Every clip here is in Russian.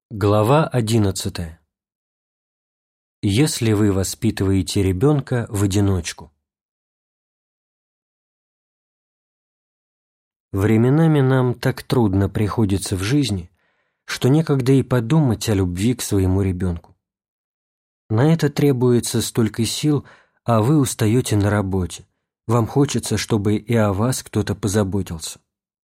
Глава 11. Если вы воспитываете ребенка в одиночку. Временами нам так трудно приходится в жизни, что некогда и подумать о любви к своему ребенку. На это требуется столько сил, а вы устаете на работе. Вам хочется, чтобы и о вас кто-то позаботился.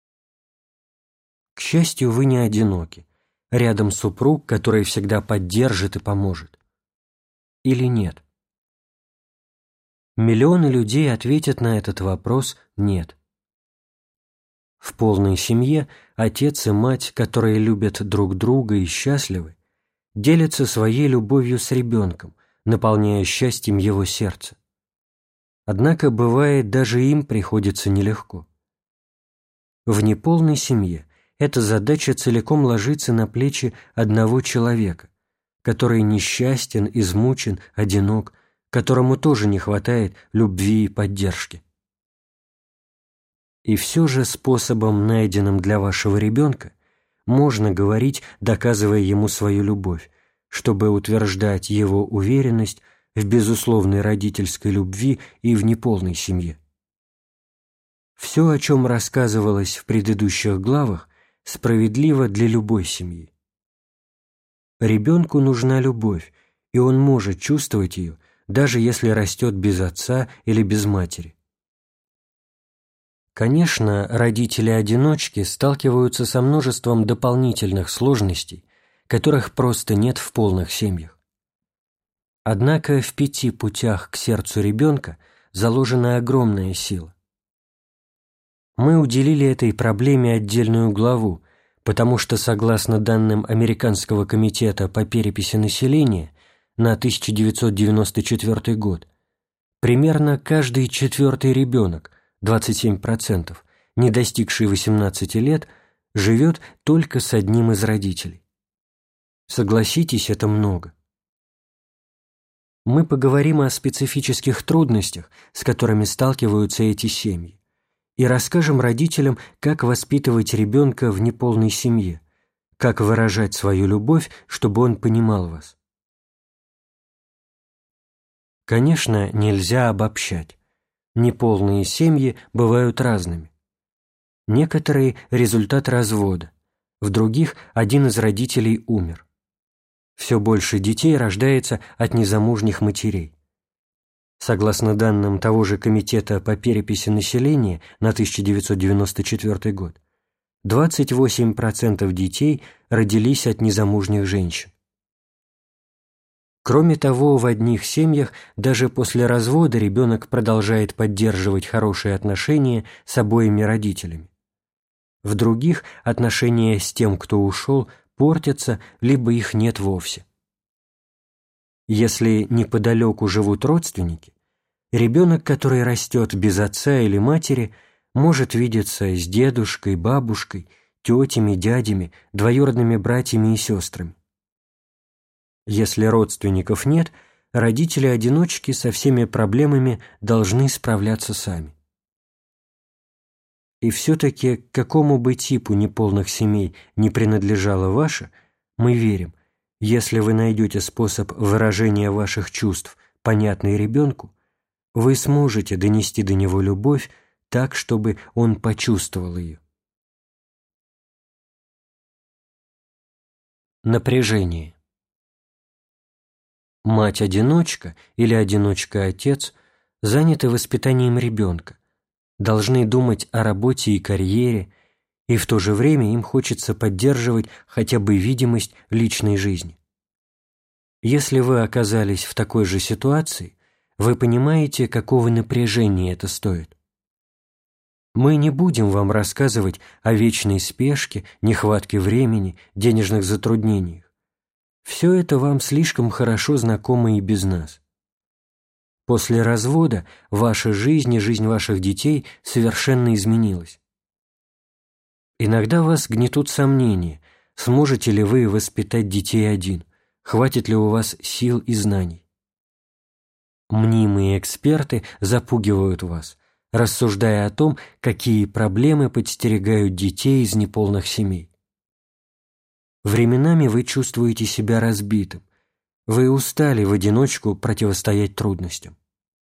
К счастью, вы не одиноки. Рядом супруг, который всегда поддержит и поможет. Или нет? Миллионы людей ответят на этот вопрос «нет». В полной семье отец и мать, которые любят друг друга и счастливы, делятся своей любовью с ребенком, наполняя счастьем его сердце. Однако, бывает, даже им приходится нелегко. В неполной семье эта задача целиком ложится на плечи одного человека, который несчастен, измучен, одинок, которому тоже не хватает любви и поддержки. И все же способом, найденным для вашего ребенка, можно говорить, доказывая ему свою любовь, чтобы утверждать его уверенность в безусловной родительской любви и в неполной семье. Все, о чем рассказывалось в предыдущих главах, справедливо для любой семьи. Ребенку нужна любовь, и он может чувствовать ее, даже если растет без отца или без матери. Конечно, родители-одиночки сталкиваются со множеством дополнительных сложностей, которых просто нет в полных семьях. Однако в 5 путях к сердцу ребенка заложена огромная сила. Мы уделили этой проблеме отдельную главу, потому что, согласно данным Американского комитета по переписи населения на 1994 год, примерно каждый 4-й ребенок, 27%, не достигший 18 лет, живет только с одним из родителей. Согласитесь, это много. Мы поговорим о специфических трудностях, с которыми сталкиваются эти семьи, и расскажем родителям, как воспитывать ребенка в неполной семье, как выражать свою любовь, чтобы он понимал вас. Конечно, нельзя обобщать. Неполные семьи бывают разными. Некоторые – результат развода, в других – один из родителей умер. Все больше детей рождается от незамужних матерей. Согласно данным того же Комитета по переписи населения на 1994 год, 28% детей родились от незамужних женщин. Кроме того, в одних семьях даже после развода ребенок продолжает поддерживать хорошие отношения с обоими родителями. В других отношения с тем, кто ушел, портятся, либо их нет вовсе. Если неподалеку живут родственники, ребенок, который растет без отца или матери, может видеться с дедушкой, бабушкой, тетями, дядями, двоюродными братьями и сестрами. Если родственников нет, родители-одиночки со всеми проблемами должны справляться сами. И все-таки, к какому бы типу неполных семей не принадлежала ваша, мы верим, если вы найдете способ выражения ваших чувств, понятный ребенку, вы сможете донести до него любовь так, чтобы он почувствовал ее. Напряжение. Мать-одиночка или одиночка-отец заняты воспитанием ребенка, должны думать о работе и карьере, и в то же время им хочется поддерживать хотя бы видимость личной жизни. Если вы оказались в такой же ситуации, вы понимаете, какого напряжения это стоит. Мы не будем вам рассказывать о вечной спешке, нехватке времени, денежных затруднениях. Все это вам слишком хорошо знакомо и без нас. После развода ваша жизнь и жизнь ваших детей совершенно изменилась. Иногда вас гнетут сомнения, сможете ли вы воспитать детей один, хватит ли у вас сил и знаний. Мнимые эксперты запугивают вас, рассуждая о том, какие проблемы подстерегают детей из неполных семей. Временами вы чувствуете себя разбитым. Вы устали в одиночку противостоять трудностям.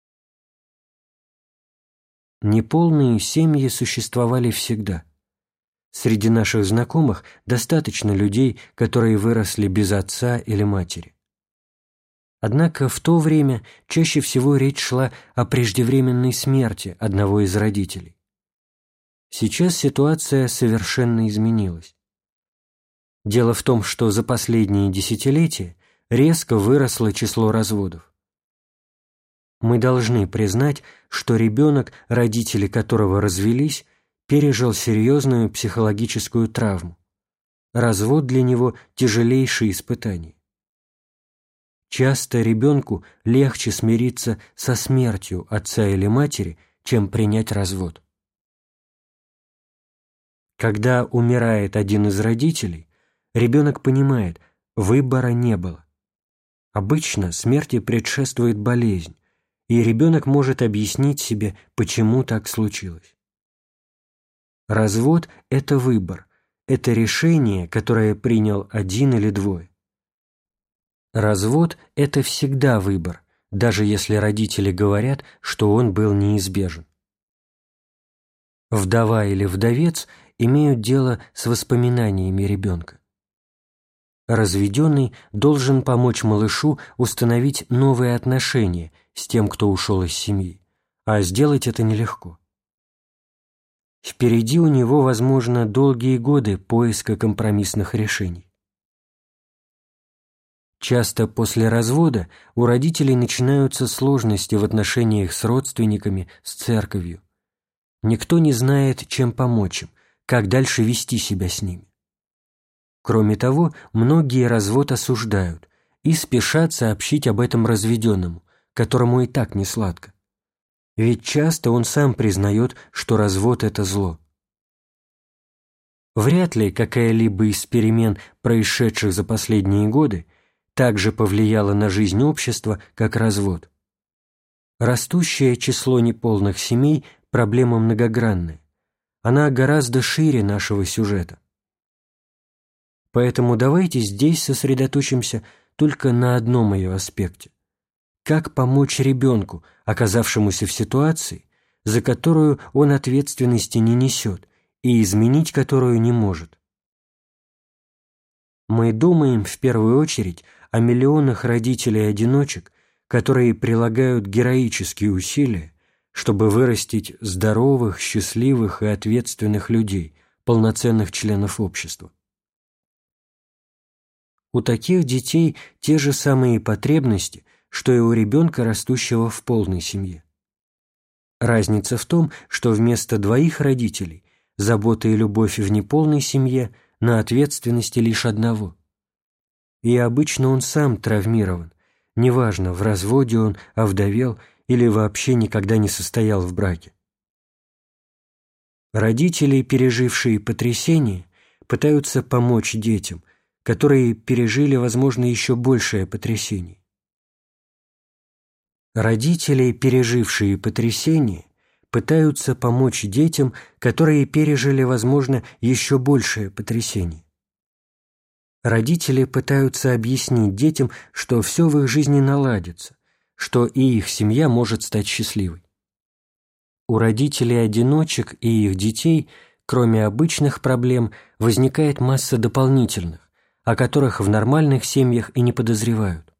Неполные семьи существовали всегда. Среди наших знакомых достаточно людей, которые выросли без отца или матери. Однако в то время чаще всего речь шла о преждевременной смерти одного из родителей. Сейчас ситуация совершенно изменилась. Дело в том, что за последние десятилетия резко выросло число разводов. Мы должны признать, что ребенок, родители которого развелись, пережил серьезную психологическую травму. Развод для него – тяжелейшее испытание. Часто ребенку легче смириться со смертью отца или матери, чем принять развод. Когда умирает один из родителей, ребенок понимает, выбора не было. Обычно смерти предшествует болезнь, и ребенок может объяснить себе, почему так случилось. Развод – это выбор, это решение, которое принял один или двое. Развод – это всегда выбор, даже если родители говорят, что он был неизбежен. Вдова или вдовец имеют дело с воспоминаниями ребенка. Разведенный должен помочь малышу установить новые отношения с тем, кто ушел из семьи, а сделать это нелегко. Впереди у него, возможно, долгие годы поиска компромиссных решений. Часто после развода у родителей начинаются сложности в отношениях с родственниками, с церковью. Никто не знает, чем помочь им, как дальше вести себя с ними. Кроме того, многие развод осуждают и спешат сообщить об этом разведенному, которому и так не сладко. Ведь часто он сам признает, что развод – это зло. Вряд ли какая-либо из перемен, происшедших за последние годы, так же повлияла на жизнь общества, как развод. Растущее число неполных семей – проблема многогранная. Она гораздо шире нашего сюжета. Поэтому давайте здесь сосредоточимся только на одном ее аспекте. Как помочь ребенку, оказавшемуся в ситуации, за которую он ответственности не несет и изменить которую не может? Мы думаем в первую очередь о миллионах родителей-одиночек, которые прилагают героические усилия, чтобы вырастить здоровых, счастливых и ответственных людей, полноценных членов общества. У таких детей те же самые потребности, что и у ребенка, растущего в полной семье. Разница в том, что вместо двоих родителей забота и любовь в неполной семье на ответственности лишь одного. И обычно он сам травмирован, неважно, в разводе он, овдовел или вообще никогда не состоял в браке. Родители, пережившие потрясение, пытаются помочь детям, которые пережили, возможно, еще большее потрясение. Родители, пережившие потрясение, пытаются помочь детям, которые пережили, возможно, еще большее потрясение. Родители пытаются объяснить детям, что все в их жизни наладится, что и их семья может стать счастливой. У родителей-одиночек и их детей, кроме обычных проблем, возникает масса дополнительных, о которых в нормальных семьях и не подозревают.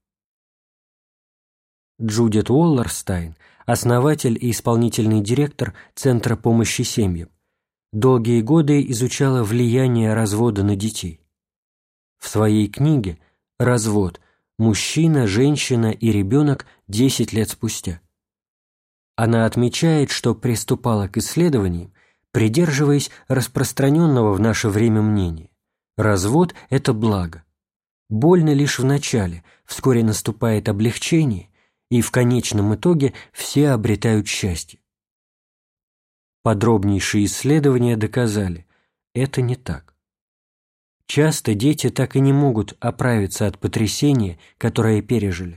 Джудит Уоллерстайн, основатель и исполнительный директор Центра помощи семьям, долгие годы изучала влияние развода на детей. В своей книге «Развод. Мужчина, женщина и ребенок 10 лет спустя» она отмечает, что приступала к исследованиям, придерживаясь распространенного в наше время мнения. Развод – это благо. Больно лишь в начале, вскоре наступает облегчение, и в конечном итоге все обретают счастье. Подробнейшие исследования доказали – это не так. Часто дети так и не могут оправиться от потрясения, которое пережили.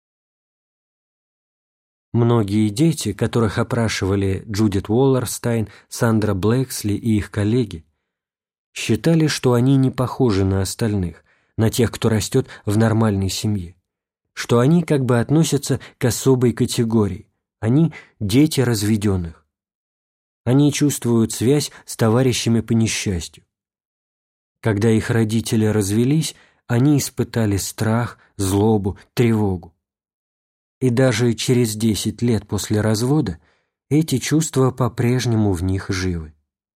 Многие дети, которых опрашивали Джудит Уоллерстайн, Сандра Блэксли и их коллеги, Считали, что они не похожи на остальных, на тех, кто растет в нормальной семье, что они как бы относятся к особой категории, они – дети разведенных. Они чувствуют связь с товарищами по несчастью. Когда их родители развелись, они испытали страх, злобу, тревогу. И даже через 10 лет после развода эти чувства по-прежнему в них живы.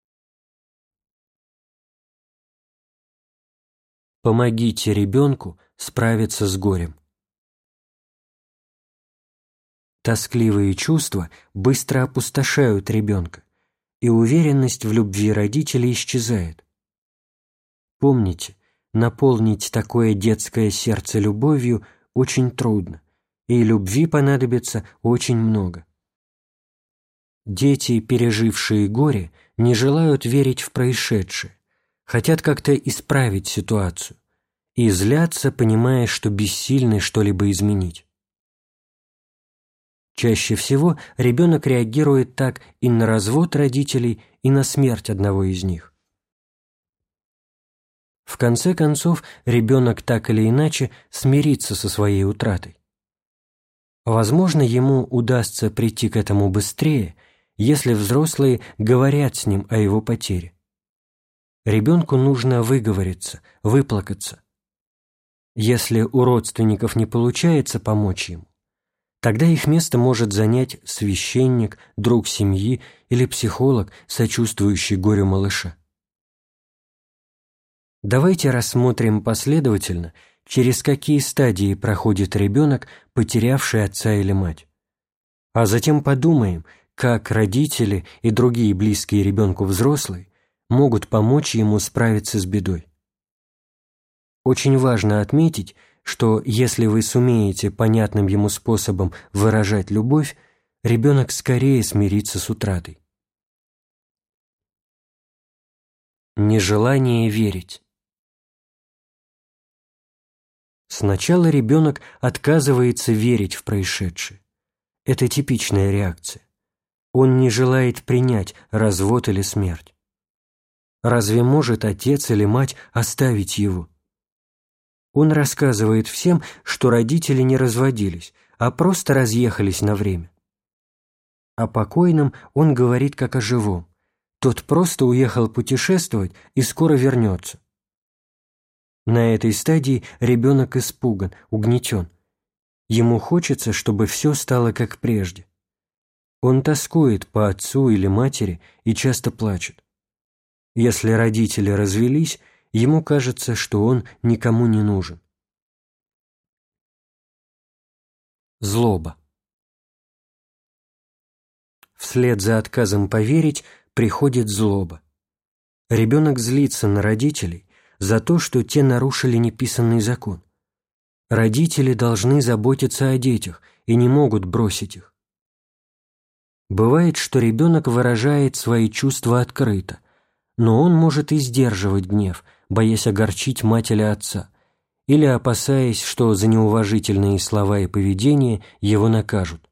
Помогите ребенку справиться с горем. Тоскливые чувства быстро опустошают ребенка, и уверенность в любви родителей исчезает. Помните, наполнить такое детское сердце любовью очень трудно, и любви понадобится очень много. Дети, пережившие горе, не желают верить в происшедшее, хотят как-то исправить ситуацию и злятся, понимая, что бессильны что-либо изменить. Чаще всего ребенок реагирует так и на развод родителей, и на смерть одного из них. В конце концов, ребенок так или иначе смирится со своей утратой. Возможно, ему удастся прийти к этому быстрее, если взрослые говорят с ним о его потере. Ребенку нужно выговориться, выплакаться. Если у родственников не получается помочь ему, тогда их место может занять священник, друг семьи или психолог, сочувствующий горю малыша. Давайте рассмотрим последовательно, через какие стадии проходит ребенок, потерявший отца или мать. А затем подумаем, как родители и другие близкие ребенку взрослые могут помочь ему справиться с бедой. Очень важно отметить, что если вы сумеете понятным ему способом выражать любовь, ребенок скорее смирится с утратой. Нежелание верить. Сначала ребенок отказывается верить в происшедшее. Это типичная реакция. Он не желает принять развод или смерть. Разве может отец или мать оставить его? Он рассказывает всем, что родители не разводились, а просто разъехались на время. О покойном он говорит как о живом. Тот просто уехал путешествовать и скоро вернется. На этой стадии ребенок испуган, угнетен. Ему хочется, чтобы все стало как прежде. Он тоскует по отцу или матери и часто плачет. Если родители развелись, ему кажется, что он никому не нужен. Злоба. Вслед за отказом поверить приходит злоба. Ребенок злится на родителей за то, что те нарушили неписанный закон. Родители должны заботиться о детях и не могут бросить их. Бывает, что ребенок выражает свои чувства открыто, но он может и сдерживать гнев, боясь огорчить мать или отца, или опасаясь, что за неуважительные слова и поведение его накажут.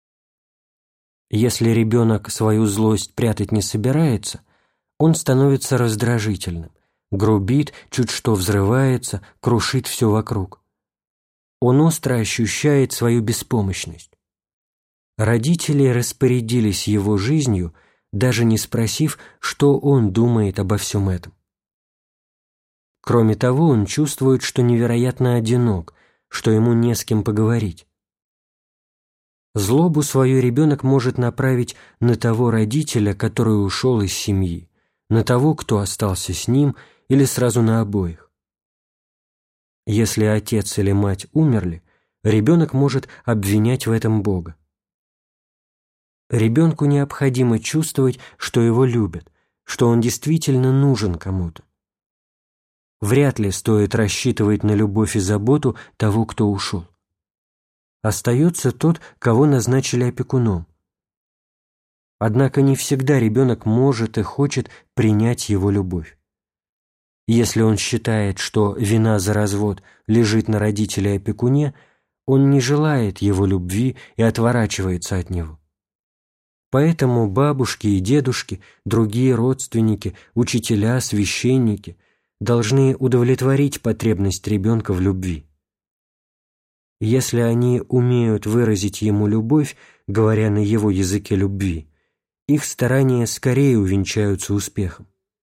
Если ребенок свою злость прятать не собирается, он становится раздражительным, грубит, чуть что взрывается, крушит все вокруг. Он остро ощущает свою беспомощность. Родители распорядились его жизнью, даже не спросив, что он думает обо всем этом. Кроме того, он чувствует, что невероятно одинок, что ему не с кем поговорить. Злобу свою ребенок может направить на того родителя, который ушел из семьи, на того, кто остался с ним, или сразу на обоих. Если отец или мать умерли, ребенок может обвинять в этом Бога. Ребенку необходимо чувствовать, что его любят, что он действительно нужен кому-то. Вряд ли стоит рассчитывать на любовь и заботу того, кто ушел. Остается тот, кого назначили опекуном. Однако не всегда ребенок может и хочет принять его любовь. Если он считает, что вина за развод лежит на родителе-опекуне, он не желает его любви и отворачивается от него. Поэтому бабушки и дедушки, другие родственники, учителя, священники должны удовлетворить потребность ребенка в любви. Если они умеют выразить ему любовь, говоря на его языке любви, их старания скорее увенчаются успехом.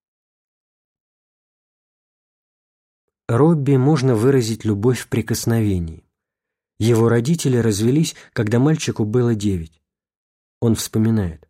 Робби можно выразить любовь в прикосновении. Его родители развелись, когда мальчику было 9. Он вспоминает: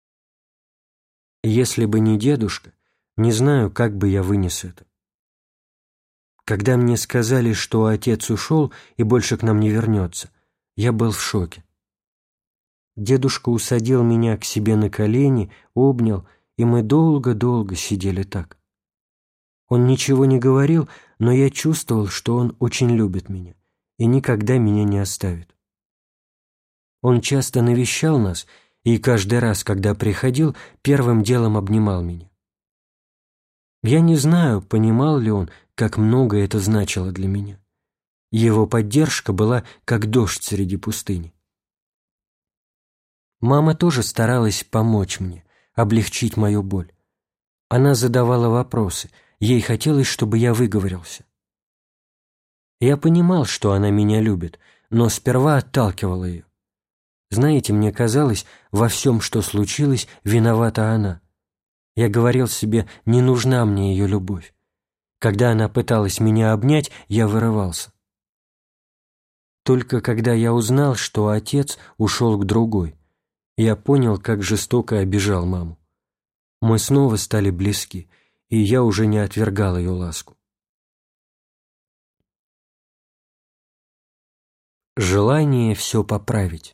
«Если бы не дедушка, не знаю, как бы я вынес это. Когда мне сказали, что отец ушел и больше к нам не вернется, я был в шоке. Дедушка усадил меня к себе на колени, обнял, и мы долго-долго сидели так. Он ничего не говорил, но я чувствовал, что он очень любит меня и никогда меня не оставит. Он часто навещал нас, и каждый раз, когда приходил, первым делом обнимал меня. Я не знаю, понимал ли он, как много это значило для меня. Его поддержка была как дождь среди пустыни. Мама тоже старалась помочь мне, облегчить мою боль. Она задавала вопросы, ей хотелось, чтобы я выговорился. Я понимал, что она меня любит, но сперва отталкивал ее. Знаете, мне казалось, во всем, что случилось, виновата она. Я говорил себе, не нужна мне ее любовь. Когда она пыталась меня обнять, я вырывался. Только когда я узнал, что отец ушел к другой, я понял, как жестоко обижал маму. Мы снова стали близки, и я уже не отвергал ее ласку. Желание все поправить.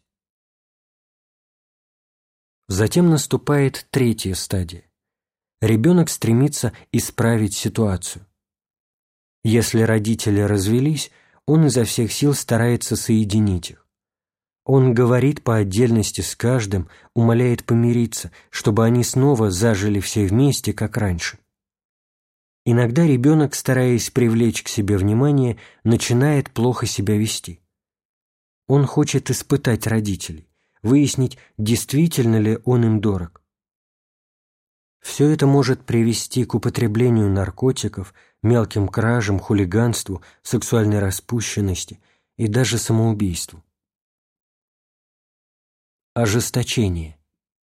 Затем наступает третья стадия. Ребенок стремится исправить ситуацию. Если родители развелись, он изо всех сил старается соединить их. Он говорит по отдельности с каждым, умоляет помириться, чтобы они снова зажили все вместе, как раньше. Иногда ребенок, стараясь привлечь к себе внимание, начинает плохо себя вести. Он хочет испытать родителей, выяснить, действительно ли он им дорог. Все это может привести к употреблению наркотиков, мелким кражам, хулиганству, сексуальной распущенности и даже самоубийству. Ожесточение.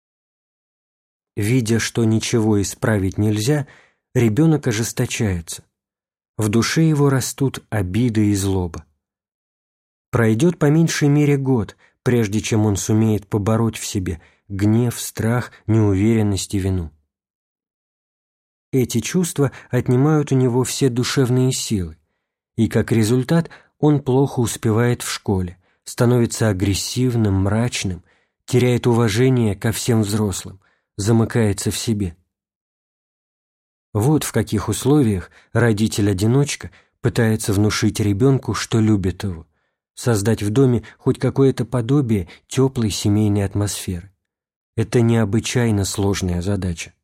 Видя, что ничего исправить нельзя, ребенок ожесточается. В душе его растут обида и злоба. Пройдет по меньшей мере год, прежде чем он сумеет побороть в себе гнев, страх, неуверенность и вину. Эти чувства отнимают у него все душевные силы, и как результат он плохо успевает в школе, становится агрессивным, мрачным, теряет уважение ко всем взрослым, замыкается в себе. Вот в каких условиях родитель-одиночка пытается внушить ребенку, что любит его, создать в доме хоть какое-то подобие теплой семейной атмосферы. Это необычайно сложная задача.